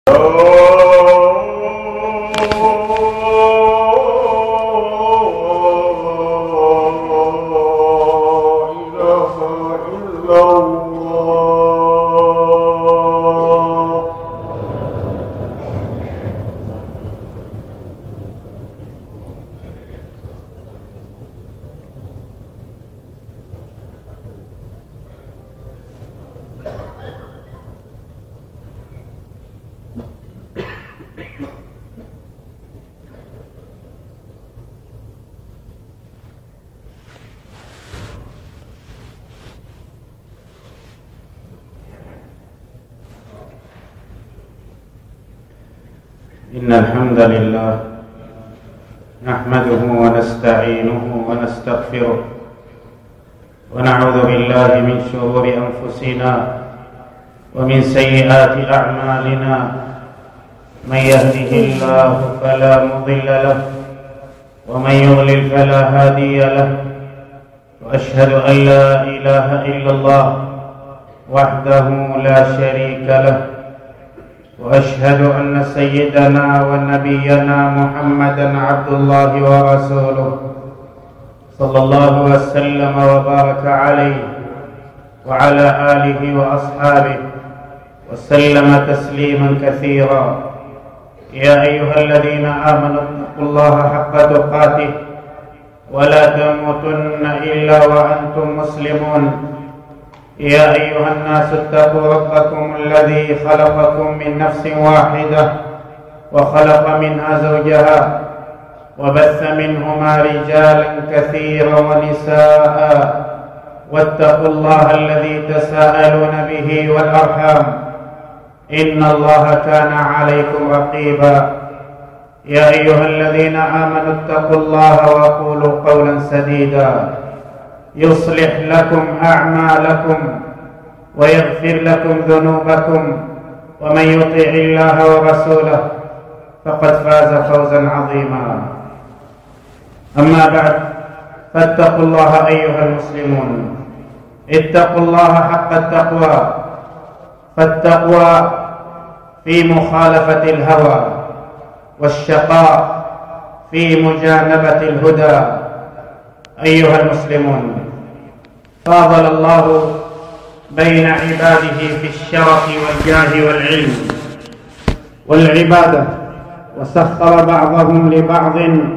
إن الحمد لله نحمده ونستعينه ونستغفره ونعوذ بالله من شرور أنفسنا ومن سيئات أعمالنا. من يهده الله فلا مضل له ومن يضلل فلا هادي له. وأشهد أن لا إله إلا الله وحده لا شريك له. وأشهد أن سيدنا ونبينا محمدا عبد الله ورسوله صلى الله وسلم وبارك عليه وعلى آله وأصحابه وسلم تسليما كثيرا. يا أيها الذين آمنوا اتقوا الله حق تقاته ولا تموتن إلا وأنتم مسلمون. يا أيها الناس اتقوا ربكم الذي خلقكم من نفس واحدة وخلق منها زوجها وبث منهما رجالا كثيرا ونساء. واتقوا الله الذي تساءلون به والأرحام إن الله كان عليكم رقيبا. يا أيها الذين آمنوا اتقوا الله وقولوا قولا سديدا يصلح لكم أعمالكم ويغفر لكم ذنوبكم ومن يطع الله ورسوله فقد فاز فوزا عظيما. أما بعد فاتقوا الله أيها المسلمون. اتقوا الله حق التقوى، فالتقوى في مخالفة الهوى والشقاء في مجانبة الهدى. أيها المسلمون، فاضل الله بين عباده في الشرف والجاه والعلم والعبادة، وسخر بعضهم لبعض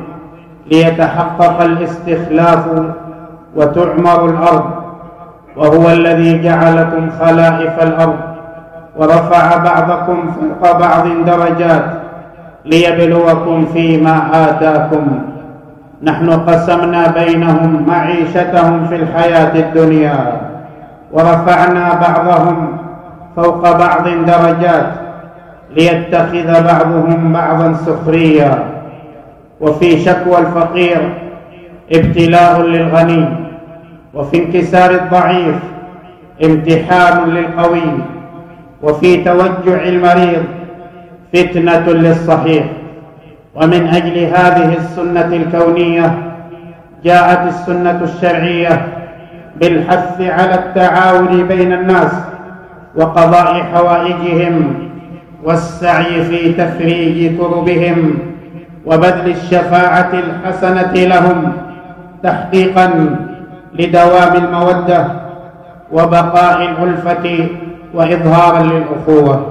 ليتحقق الاستخلاف وتعمر الأرض، وهو الذي جعلكم خلائف الأرض ورفع بعضكم فوق بعض درجات ليبلوكم فيما آتاكم. نحن قسمنا بينهم معيشتهم في الحياة الدنيا ورفعنا بعضهم فوق بعض درجات ليتخذ بعضهم بعضا سخريا. وفي شكوى الفقير ابتلاء للغني، وفي انكسار الضعيف امتحان للقوي، وفي توجع المريض فتنة للصحيح. ومن أجل هذه السنة الكونية جاءت السنة الشرعية بالحث على التعاون بين الناس وقضاء حوائجهم والسعي في تفريج كربهم وبذل الشفاعة الحسنة لهم تحقيقا لدوام المودة وبقاء الألفة وإظهارا للأخوة.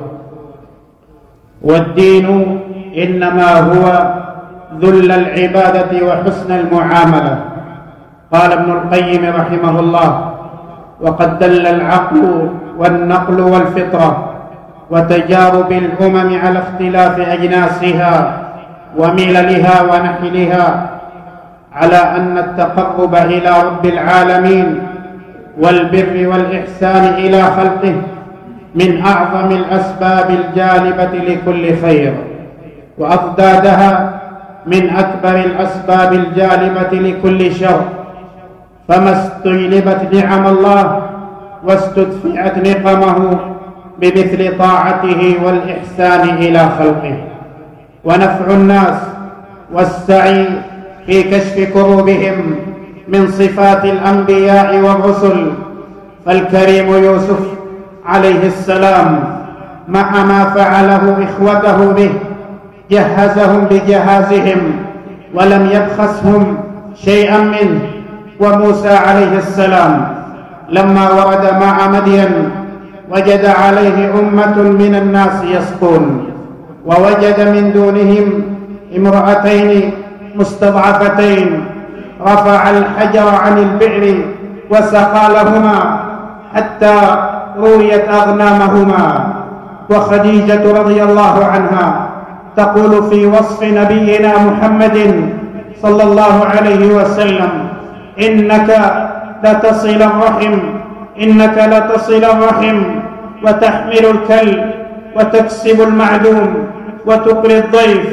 والدين إنما هو ذل العبادة وحسن المعاملة. قال ابن القيم رحمه الله: وقد دل العقل والنقل والفطرة وتجارب الأمم على اختلاف أجناسها ومللها ونحلها على أن التقرب إلى رب العالمين والبر والإحسان إلى خلقه من أعظم الأسباب الجالبة لكل خير، وأضدادها من أكبر الأسباب الجالبة لكل شر. فما استجلبت نعم الله واستدفعت نقمه بمثل طاعته والإحسان إلى خلقه. ونفع الناس والسعي في كشف كروبهم من صفات الأنبياء والرسل. فالكريم يوسف عليه السلام مع ما فعله إخوته به، جهزهم بجهازهم ولم يبخسهم شيئا منه. وموسى عليه السلام لما ورد مع مدين وجد عليه أمة من الناس يسقون، ووجد من دونهم امرأتين مستضعفتين، رفع الحجر عن البئر وسقى لهما حتى رويت أغنامهما. وخديجة رضي الله عنها تقول في وصف نبينا محمد صلى الله عليه وسلم: إنك لتصل الرحم، إنك لتصل الرحم وتحمل الكل وتكسب المعدوم وتقري الضيف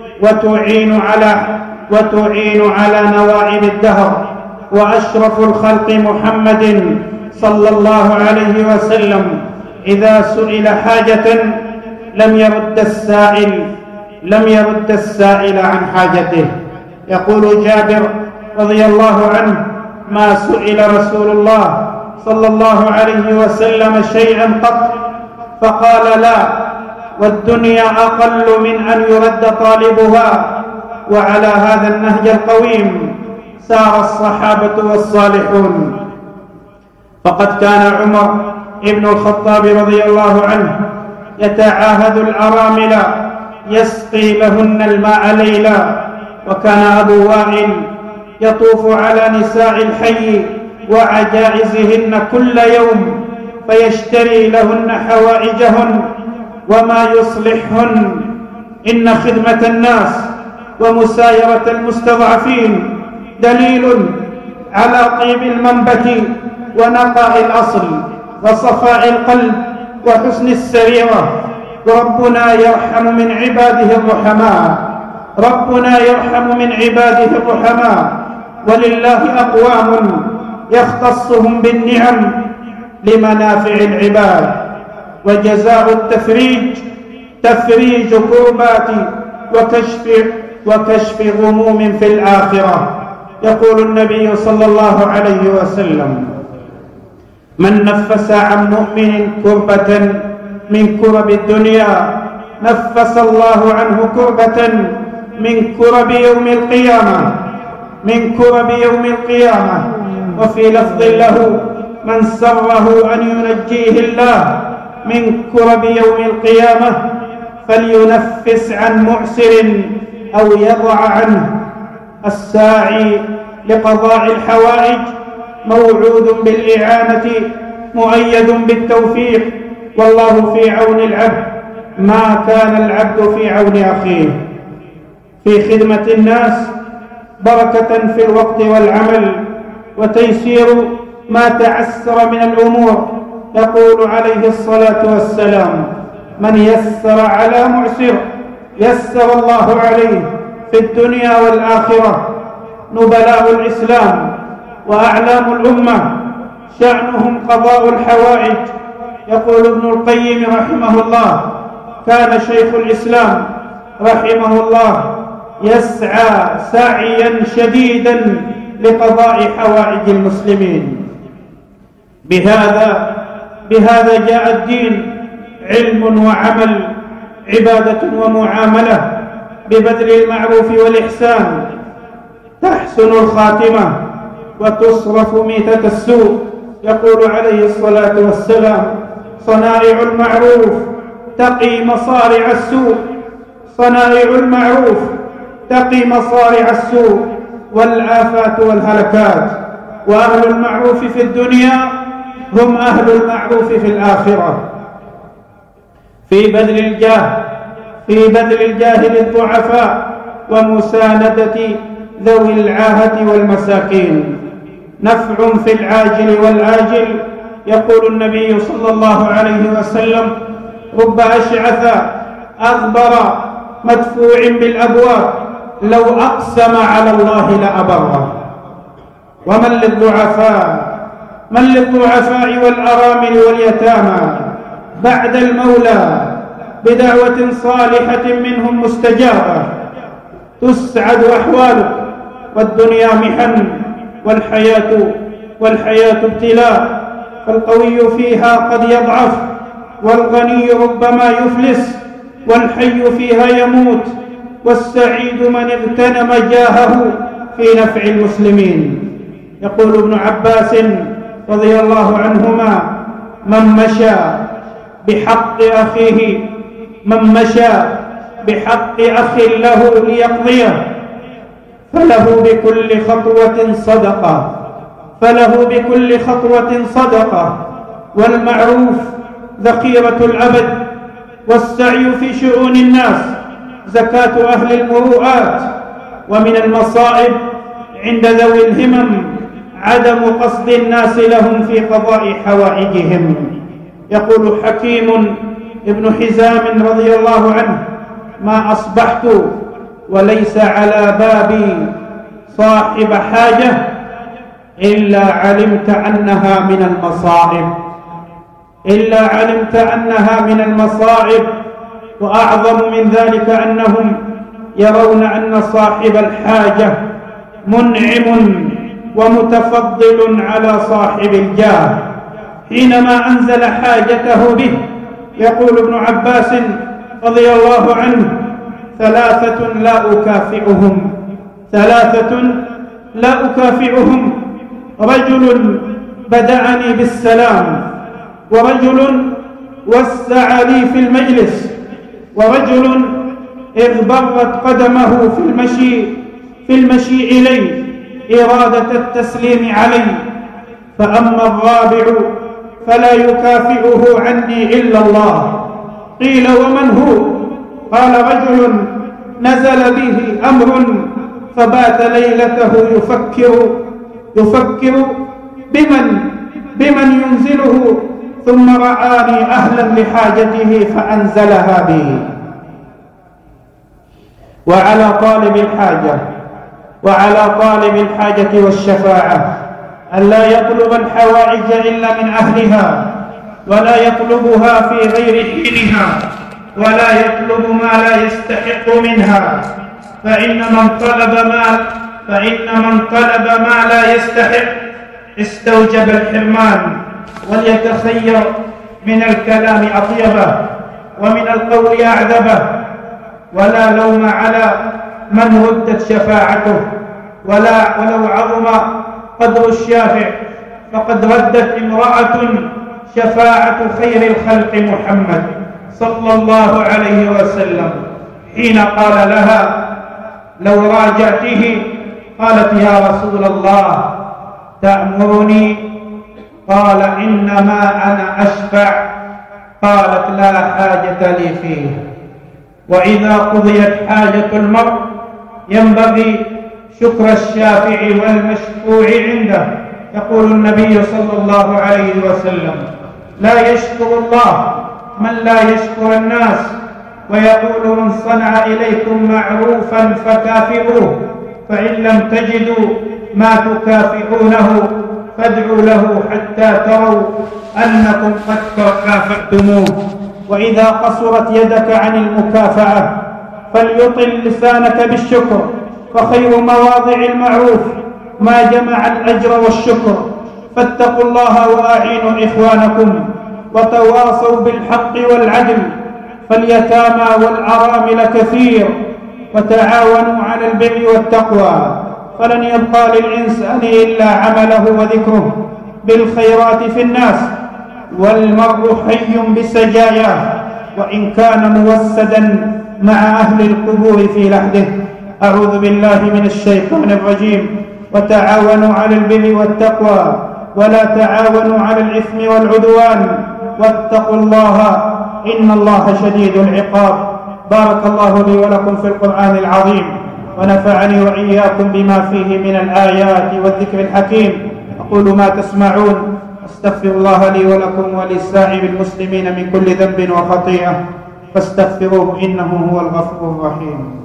وتعين على نوائب الدهر. وأشرف الخلق محمد صلى الله عليه وسلم إذا سئل حاجة لم يرد السائل عن حاجته. يقول جابر رضي الله عنه: ما سئل رسول الله صلى الله عليه وسلم شيئا قط فقال لا، والدنيا أقل من أن يرد طالبها. وعلى هذا النهج القويم سار الصحابة والصالحون. فقد كان عمر ابن الخطاب رضي الله عنه يتعاهد الأرامل يسقي لهن الماء ليلا، وكان أبو وائل يطوف على نساء الحي وعجائزهن كل يوم فيشتري لهن حوائجهن وما يصلحهن. إن خدمة الناس ومسايرة المستضعفين دليل على طيب المنبت ونقاء الأصل وصفاء القلب وحسن السريرة. وربنا يرحم من عباده الرحماء، ولله أقوام يختصهم بالنعم لمنافع العباد. وجزاء التفريج تفريج كربات وكشف غموم في الآخرة. يقول النبي صلى الله عليه وسلم: من نفس عن مؤمن كربة من كرب الدنيا نفس الله عنه كربة من كرب يوم القيامة. وفي لفظ له: من سره أن ينجيه الله من كرب يوم القيامة فلينفس عن معسر أو يضع عنه. الساعي لقضاء الحوائج موعود بالإعانة مؤيد بالتوفيق، والله في عون العبد ما كان العبد في عون أخيه. في خدمة الناس بركة في الوقت والعمل وتيسير ما تعسر من الأمور. يقول عليه الصلاة والسلام: من يسر على معسر يسر الله عليه في الدنيا والآخرة. نبلاء الإسلام وأعلام الأمة شأنهم قضاء الحوائج. يقول ابن القيم رحمه الله: كان شيخ الإسلام رحمه الله يسعى سعيا شديدا لقضاء حوائج المسلمين. بهذا جاء الدين: علم وعمل، عبادة ومعاملة، ببذل المعروف والإحسان تحسن الخاتمة وتصرف ميتة السوء. يقول عليه الصلاة والسلام: صنائع المعروف تقي مصارع السوء والآفات والهلكات. وأهل المعروف في الدنيا هم أهل المعروف في الآخرة. في بذل الجاه للضعفاء ومساندة ذوي العاهة والمساكين نفع في العاجل والآجل. يقول النبي صلى الله عليه وسلم: رب أشعث أغبر مدفوع بالأبواب لو أقسم على الله لأبره. ومن للضعفاء والأرامل واليتامى بعد المولى بدعوة صالحة منهم مستجابة تسعد أحوالك. والدنيا محن والحياة ابتلاء، فالقوي فيها قد يضعف والغني ربما يفلس، والحي فيها يموت، والسعيد من اغتنم جاهه في نفع المسلمين. يقول ابن عباس رضي الله عنهما: من مشى بحق أخيه، من مشى بحق أخ له ليقضيه فله بكل خطوة صدقة، فله بكل خطوة صدقة. والمعروف ذخيرة العبد، والسعي في شؤون الناس زكاة أهل المروءات. ومن المصائب عند ذوي الهمم عدم قصد الناس لهم في قضاء حوائجهم. يقول حكيم ابن حزام رضي الله عنه: ما أصبحت وليس على بابي صاحب حاجة إلا علمت أنها من المصائب، إلا علمت أنها من المصائب. وأعظم من ذلك أنهم يرون أن صاحب الحاجة منعم ومتفضل على صاحب الجاه حينما أنزل حاجته به. يقول ابن عباس رضي الله عنه: ثلاثة لا أكافئهم، ثلاثة لا أكافئهم: رجل بدعني بالسلام، ورجل وسع لي في المجلس، ورجل اغبرت قدمه في المشي إلي إرادة التسليم علي. فأما الرابع فلا يكافئه عني إلا الله. قيل: ومن هو؟ قال: رجل نزل به أمر فبات ليلته يفكر بمن ينزله، ثم رآني أهلا لحاجته فأنزلها بي. وعلى طالب الحاجة والشفاعة ألا يطلب الحوائج إلا من أهلها، ولا يطلبها في غير حينها، ولا يطلب ما لا يستحق منها، فإن من طلب ما لا يستحق استوجب الحرمان. وليتخير من الكلام أطيبه ومن القول أعذبه. ولا لوم على من ردت شفاعته، ولو عظم قدر الشافع فقد ردت امرأة شفاعة خير الخلق محمد صلى الله عليه وسلم حين قال لها: لو راجعته. قالت: يا رسول الله تأمرني؟ قال: إنما أنا أشفع. قالت: لا حاجة لي فيه. وإذا قضيت حاجة المرء ينبغي شكر الشافع والمشفوع عنده. يقول النبي صلى الله عليه وسلم: لا يشكر الله من لا يشكر الناس. ويقول: من صنع إليكم معروفا فكافئوه، فإن لم تجدوا ما تكافئونه فادعوا له حتى تروا أنكم قد كافأتموه. وإذا قصرت يدك عن المكافأة فليطل لسانك بالشكر، فخير مواضع المعروف ما جمع الأجر والشكر. فاتقوا الله وأعينوا إخوانكم، وتواصوا بالحق والعدل، فاليتامى والأرامل كثير، وتعاونوا على البر والتقوى، فلن يبقى للإنسان إلا عمله وذكره بالخيرات في الناس، والمرء حي بسجاياه وإن كان موسدا مع أهل القبور في لحده. أعوذ بالله من الشيطان الرجيم. وتعاونوا على البر والتقوى ولا تعاونوا على الإثم والعدوان، واتقوا الله إن الله شديد العقاب. بارك الله لي ولكم في القرآن العظيم، ونفعني وإياكم بما فيه من الآيات والذكر الحكيم. أقول ما تسمعون، أستغفر الله لي ولكم ولسائر المسلمين من كل ذنب وخطيئة، فاستغفروه إنه هو الغفور الرحيم.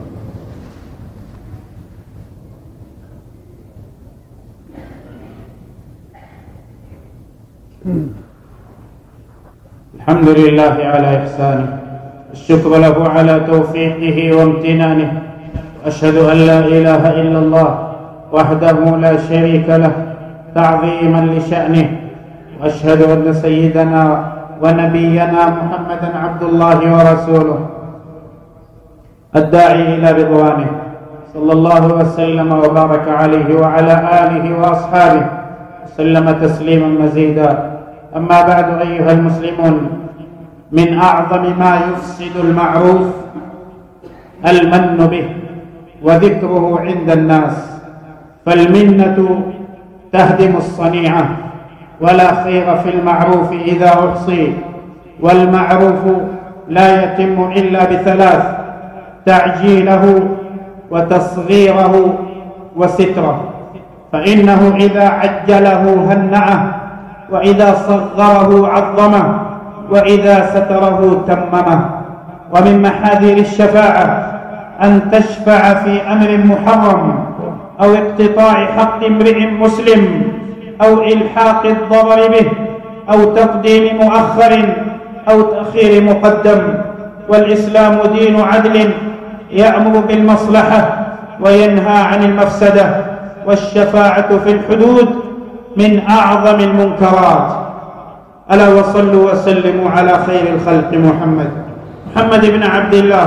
الحمد لله على إحسانه، الشكر له على توفيقه وامتنانه، أشهد أن لا إله إلا الله وحده لا شريك له تعظيما لشأنه، وأشهد أن سيدنا ونبينا محمدا عبد الله ورسوله الداعي إلى رضوانه، صلى الله وسلم وبارك عليه وعلى آله وأصحابه وسلم تسليما مزيدا. أما بعد أيها المسلمون، من أعظم ما يفسد المعروف المن به وذكره عند الناس، فالمنة تهدم الصنيعة، ولا خير في المعروف إذا أحصي، والمعروف لا يتم إلا بثلاث: تعجيله وتصغيره وستره، فإنه إذا عجله هنأه، وإذا صغره عظمه، وإذا ستره تممه. ومن محاذير الشفاعة أن تشفع في أمر محرم أو اقتطاع حق امرئ مسلم أو إلحاق الضرر به أو تقديم مؤخر أو تأخير مقدم. والإسلام دين عدل يأمر بالمصلحة وينهى عن المفسدة، والشفاعة في الحدود من أعظم المنكرات. ألا وصلوا وسلموا على خير الخلق محمد بن عبد الله،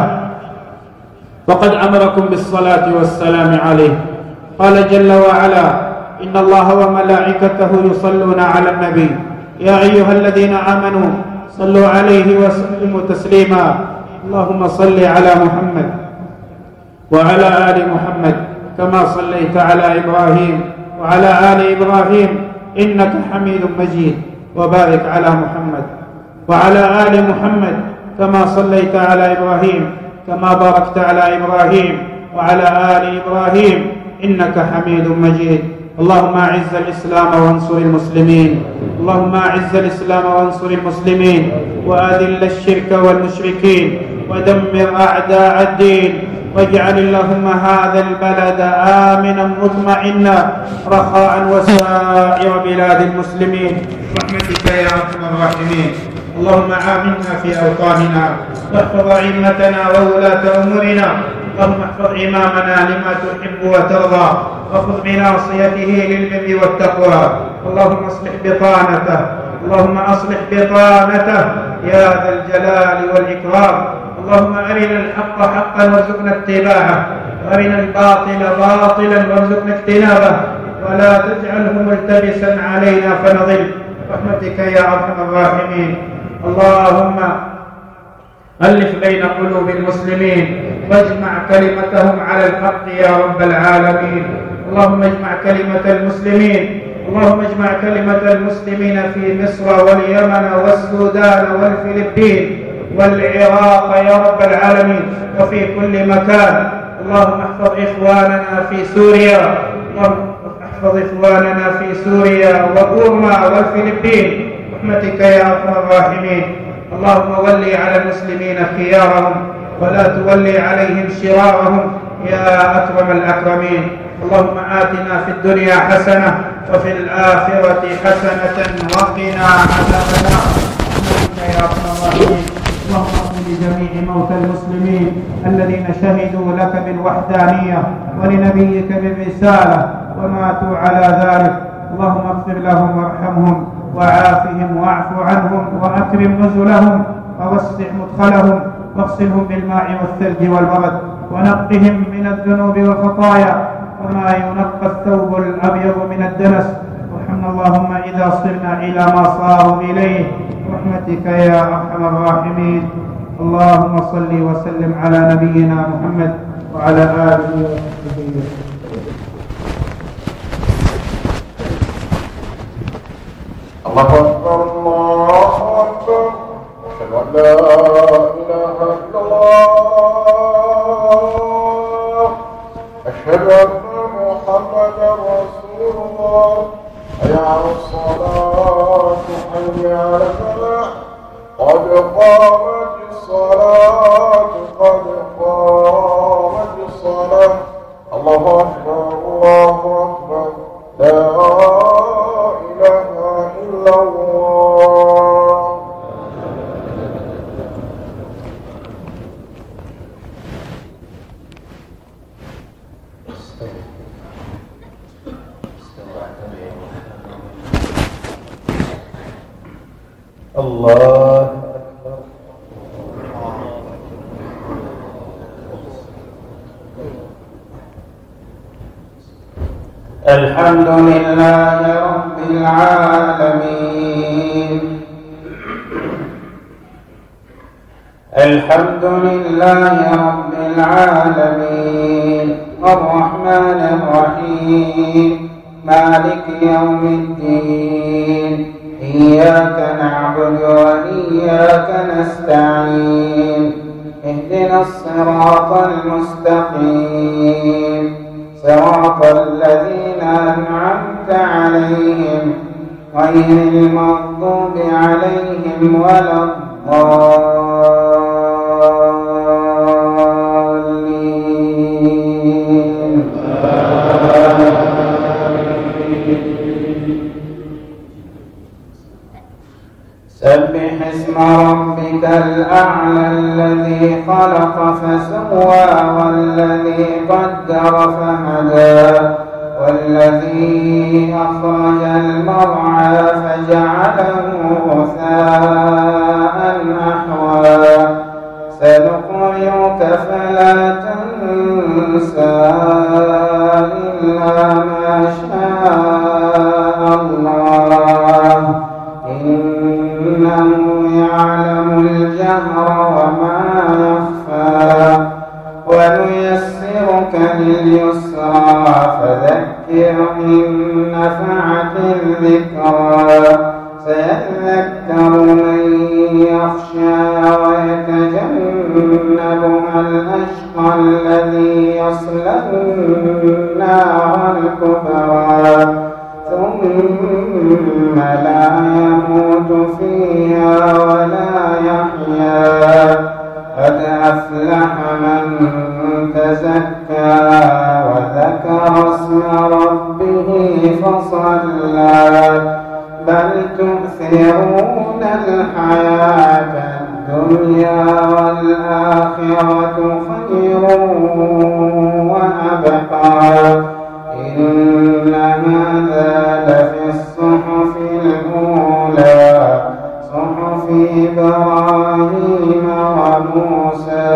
وقد أمركم بالصلاة والسلام عليه. قال جل وعلا: إن الله وملائكته يصلون على النبي يا أيها الذين آمنوا صلوا عليه وسلموا تسليما. اللهم صل على محمد وعلى آل محمد كما صليت على إبراهيم وعلى آل إبراهيم إنك حميد مجيد، وبارك على محمد وعلى آل محمد كما صليت على إبراهيم كما باركت على إبراهيم وعلى آل إبراهيم إنك حميد مجيد. اللهم أعز الإسلام وانصر المسلمين، اللهم أعز الإسلام وانصر المسلمين، وأذل الشرك والمشركين، ودمر أعداء الدين، واجعل اللهم هذا البلد آمنا مطمئنا رخاء وسائر بلاد المسلمين برحمتك يا أرحم الراحمين. اللهم آمنا في أوطاننا، واحفظ أئمتنا وولاة أمورنا، اللهم احفظ إمامنا لما تحب وترضى، وخذ بناصيته للبر والتقوى. اللهم اصلح بطانته، اللهم اصلح بطانته يا ذا الجلال والإكرام. اللهم أرنا الحق حقا وارزقنا اتباعه، وأرنا الباطل باطلا وارزقنا اجتنابه، ولا تجعله ملتبسا علينا فنضل برحمتك يا أرحم الراحمين. اللهم ألف بين قلوب المسلمين واجمع كلمتهم على الحق يا رب العالمين. اللهم اجمع كلمة المسلمين، اللهم اجمع كلمة المسلمين في مصر واليمن والسودان والفلبين والعراق يا رب العالمين، وفي كل مكان. اللهم احفظ إخواننا في سوريا، اللهم احفظ إخواننا في سوريا وبورما والفلبين برحمتك يا أرحم الراحمين. اللهم ولي على المسلمين خيارهم ولا تولي عليهم شرارهم يا أكرم الأكرمين. اللهم آتنا في الدنيا حسنة وفي الآخرة حسنة وقنا عذاب النار برحمتك يا أرحم الراحمين. اللهم اغفر لجميع موتى المسلمين الذين شهدوا لك بالوحدانية ولنبيك بالرسالة وماتوا على ذلك. اللهم اغفر لهم وارحمهم وعافهم واعف عنهم وأكرم نزلهم ووسع مدخلهم، واغسلهم بالماء والثلج والبرد، ونقهم من الذنوب والخطايا وما ينقى الثوب الأبيض من الدنس. وارحمنا اللهم إذا صرنا إلى ما صاروا إليه برحمتك يا أرحم الراحمين. اللهم صل وسلم على نبينا محمد وعلى آله وصحبه وسلم. الله أكبر الله أكبر، أشهد أن لا إله إلا الله، أشهد أن محمدا رسول الله. حي على الصلاة، حي على الفلاح، قد قامت الصلاة، قد قامت الصلاة. الله أكبر الله أكبر، لا إله إلا الله. الله الحمد لله رب العالمين. الحمد لله رب العالمين الرحمن الرحيم مالك يوم الدين إياك نعبد وإياك نستعين اهدنا الصراط المستقيم صراط الذين أنعمت عليهم غير المغضوب عليهم ولا الضالين. سبح اسم ربك الأعلى الذي خلق فسوى والذي قدر فهدى والذي أخرج المرعى فجعله غثاء أحوى سنقرئك فلا تنسى إلا ما شاء الله إنه يعلم الجهر وما يخفى ونيسرك لليسرى فذكر إن نفعت الذكرى سيذكر من يخشى ويتجنبها الأشقى الذي يصلى النار الكبرى ثم لا يموت فيها ولا يحيا قد أفلح من تزكى وذكر اسم ربه فصلى بل تؤثرون الحياة الدنيا والآخرة خير وأبقى إن هذا لفي الصحف الأولى صحف إبراهيم وموسى.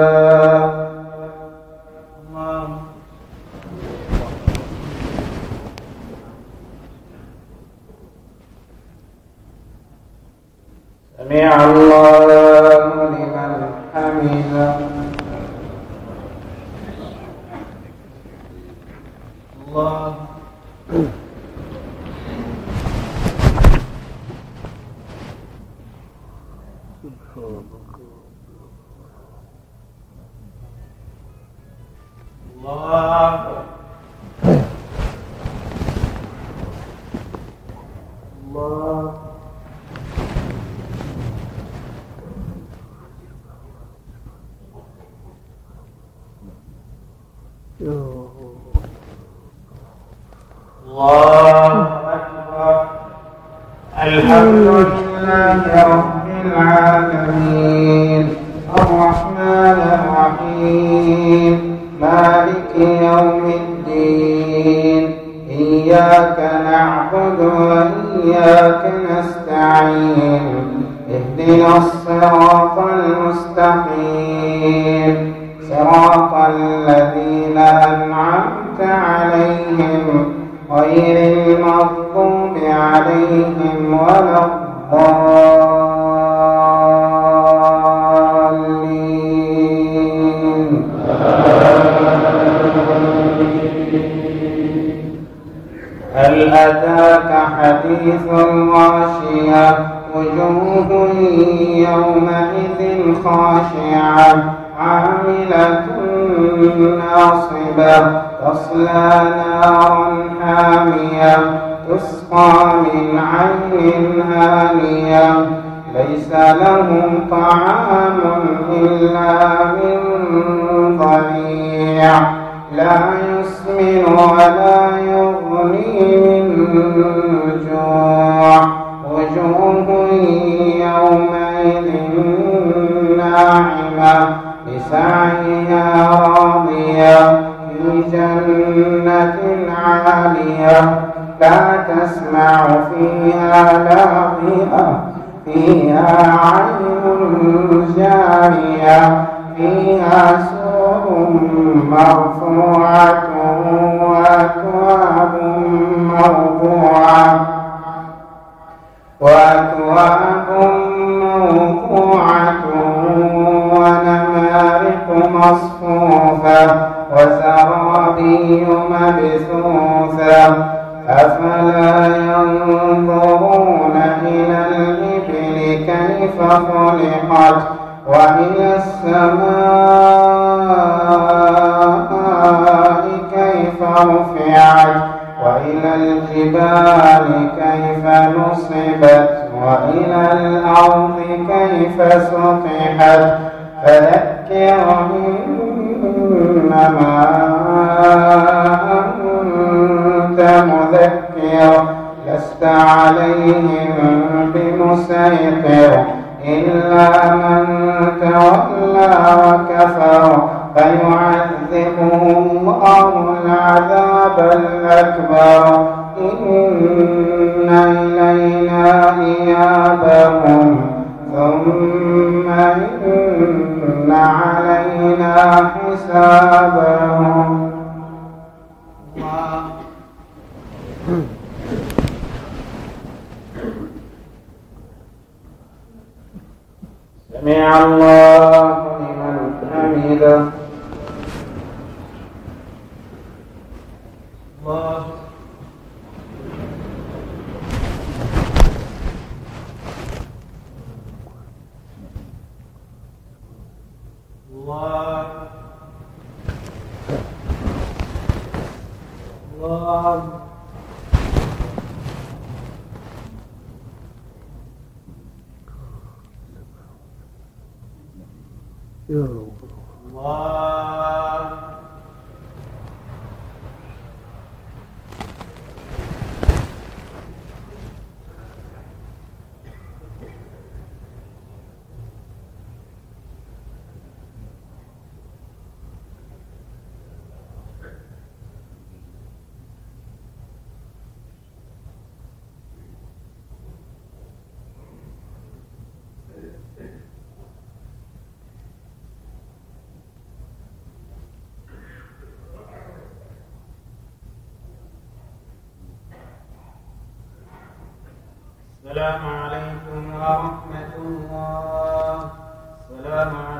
سمع الله لمن حمده. الله الله أكبر. الحمد لله رب العالمين الرحمن الرحيم مالك يوم الدين إياك نعبد وإياك نستعين اهدنا الصراط المستقيم صراط الذين أنعمت عليهم غير المغضوب عليهم ولا الضالين. هل أتاك حديث الغاشية وجوه يومئذ خاشعة عاملة ناصبة تصلى نارا حامية تسقى من عين آنية ليس لهم طعام إلا من ضريع لا يسمن ولا يغني من جوع وجوه يومئذ ناعمة لسعيها راضية في جنة عالية لا تسمع فيها لاغية فيها عين جارية فيها سرر مرفوعة وأكواب موضوعة ونمارق مصفوفة وزرابي مبثوثة أفلا ينظرون إلى الإبل كيف خلقت وإلى السماء كيف رفعت وإلى الجبال كيف نصبت وإلى الأرض كيف سطحت فذكر إنما أنت مذكر لست عليهم بمسيطر إلا من تولى وكفر فيعذبه الله العذاب الأكبر إن إلينا إيابهم ثم إن علينا حسابهم. سمع الله لمن حمده. الله الله الله الله السلام عليكم ورحمة الله. السلام